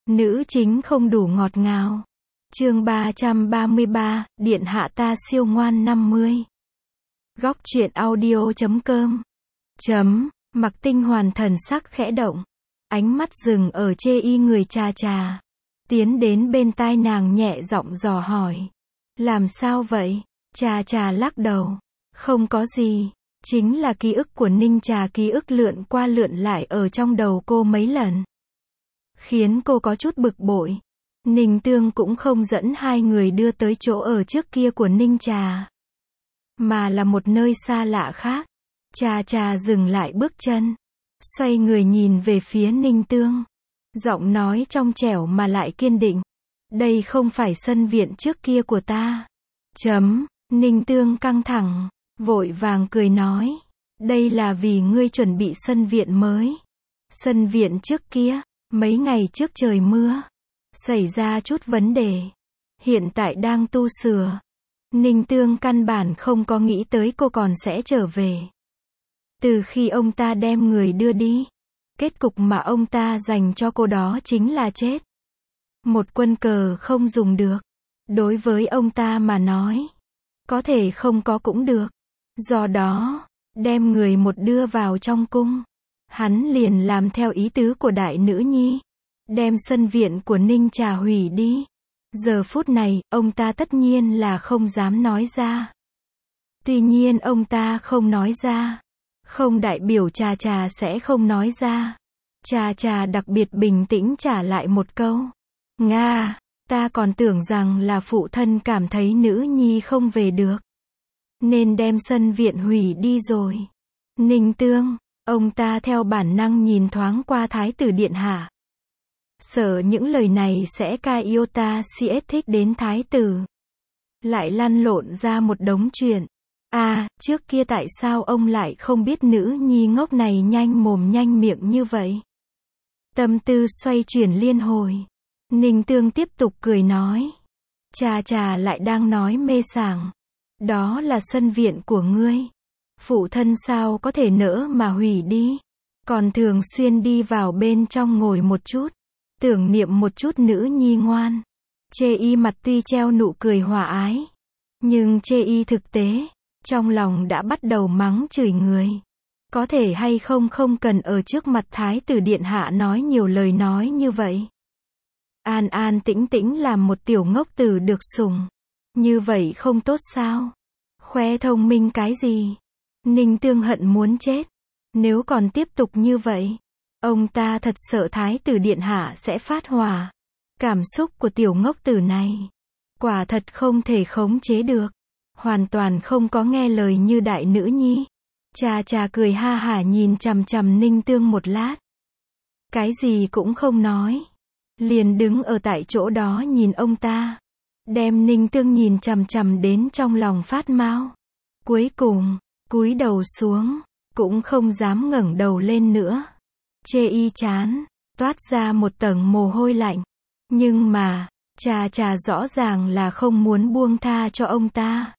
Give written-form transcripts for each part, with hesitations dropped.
Nữ chính không đủ ngọt ngào. Chương 333, Điện hạ ta siêu ngoan 50. Góc truyện audio.com. Mặc Tinh Hoàn thần sắc khẽ động. Ánh mắt dừng ở chê y người Trà Trà. Tiến đến bên tai nàng nhẹ giọng dò hỏi. Làm sao vậy? Trà Trà lắc đầu. Không có gì. Chính là ký ức của Ninh Trà, ký ức lượn qua lượn lại ở trong đầu cô mấy lần. Khiến cô có chút bực bội. Ninh Tương cũng không dẫn hai người đưa tới chỗ ở trước kia của Ninh Trà, mà là một nơi xa lạ khác. Trà Trà dừng lại bước chân, xoay người nhìn về phía Ninh Tương. Giọng nói trong trẻo mà lại kiên định. Đây không phải sân viện trước kia của ta. Ninh Tương căng thẳng, vội vàng cười nói. Đây là vì ngươi chuẩn bị sân viện mới. Sân viện trước kia, mấy ngày trước trời mưa, xảy ra chút vấn đề. Hiện tại đang tu sửa. Ninh Tương căn bản không có nghĩ tới cô còn sẽ trở về. Từ khi ông ta đem người đưa đi, kết cục mà ông ta dành cho cô đó chính là chết. Một quân cờ không dùng được. Đối với ông ta mà nói, có thể không có cũng được. Do đó, đem người một đưa vào trong cung. Hắn liền làm theo ý tứ của đại nữ nhi. Đem sân viện của Ninh Trà hủy đi. Giờ phút này, ông ta tất nhiên là không dám nói ra. Tuy nhiên ông ta không nói ra, không đại biểu Trà Trà sẽ không nói ra. Trà Trà đặc biệt bình tĩnh trả lại một câu. Nga, ta còn tưởng rằng là phụ thân cảm thấy nữ nhi không về được, nên đem sân viện hủy đi rồi. Ninh Tương, ông ta theo bản năng nhìn thoáng qua Thái tử điện hạ. Sợ những lời này sẽ iota siết thích đến Thái tử. Lại lăn lộn ra một đống chuyện. Trước kia tại sao ông lại không biết nữ nhi ngốc này nhanh mồm nhanh miệng như vậy? Tâm tư xoay chuyển liên hồi. Ninh Tương tiếp tục cười nói. Trà Trà lại đang nói mê sảng. Đó là sân viện của ngươi. Phụ thân sao có thể nỡ mà hủy đi? Còn thường xuyên đi vào bên trong ngồi một chút, tưởng niệm một chút nữ nhi ngoan. Chê y mặt tuy treo nụ cười hòa ái, nhưng chê y thực tế, trong lòng đã bắt đầu mắng chửi người. Có thể hay không không cần ở trước mặt Thái tử điện hạ nói nhiều lời nói như vậy. An an tĩnh tĩnh làm một tiểu ngốc tử được sủng. Như vậy không tốt sao? Khoe thông minh cái gì? Ninh Tương hận muốn chết. Nếu còn tiếp tục như vậy, ông ta thật sợ Thái tử điện hạ sẽ phát hỏa. Cảm xúc của tiểu ngốc tử này, quả thật không thể khống chế được. Hoàn toàn không có nghe lời như đại nữ nhi. Trà Trà cười ha hả nhìn chằm chằm Ninh Tương một lát. Cái gì cũng không nói. Liền đứng ở tại chỗ đó nhìn ông ta. Đem Ninh Tương nhìn chằm chằm đến trong lòng phát mau. Cuối cùng, cúi đầu xuống, cũng không dám ngẩng đầu lên nữa. Chê y chán, toát ra một tầng mồ hôi lạnh. Nhưng mà, Trà Trà rõ ràng là không muốn buông tha cho ông ta.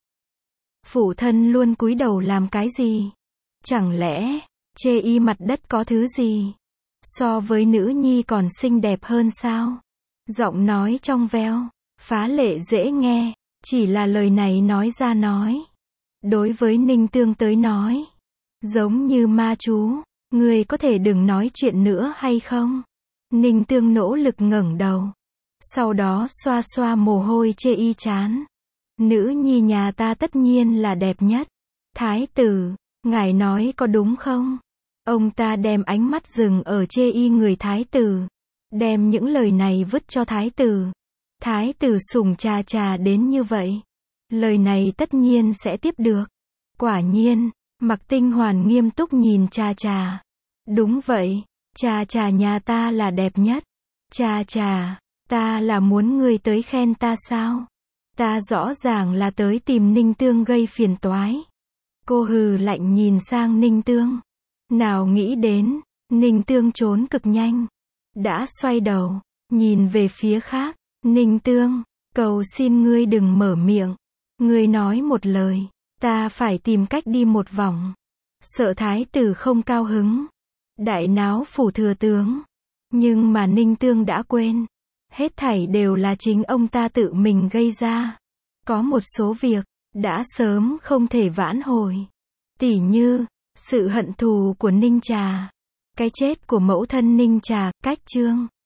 Phụ thân luôn cúi đầu làm cái gì? Chẳng lẽ, chê y mặt đất có thứ gì so với nữ nhi còn xinh đẹp hơn sao? Giọng nói trong veo, phá lệ dễ nghe, chỉ là lời này nói ra nói. Đối với Ninh Tương tới nói, giống như ma chú. Người có thể đừng nói chuyện nữa hay không? Ninh Tương nỗ lực ngẩng đầu, sau đó xoa xoa mồ hôi chê y chán. Nữ nhi nhà ta tất nhiên là đẹp nhất. Thái tử, ngài nói có đúng không? Ông ta đem ánh mắt dừng ở chê y người Thái tử. Đem những lời này vứt cho Thái tử. Thái tử sủng Trà Trà đến như vậy. Lời này tất nhiên sẽ tiếp được. Quả nhiên, Mặc Tinh Hoàn nghiêm túc nhìn Trà Trà. Đúng vậy, Trà Trà nhà ta là đẹp nhất. Trà Trà, ta là muốn ngươi tới khen ta sao? Ta rõ ràng là tới tìm Ninh Tương gây phiền toái. Cô hừ lạnh nhìn sang Ninh Tương. Nào nghĩ đến, Ninh Tương trốn cực nhanh. Đã xoay đầu, nhìn về phía khác. Ninh Tương, cầu xin ngươi đừng mở miệng. Ngươi nói một lời, ta phải tìm cách đi một vòng. Sợ Thái tử không cao hứng. Đại náo phủ thừa tướng. Nhưng mà Ninh Tương đã quên. Hết thảy đều là chính ông ta tự mình gây ra. Có một số việc, đã sớm không thể vãn hồi. Tỉ như, sự hận thù của Ninh Trà. Cái chết của mẫu thân Ninh Trà, cách chương.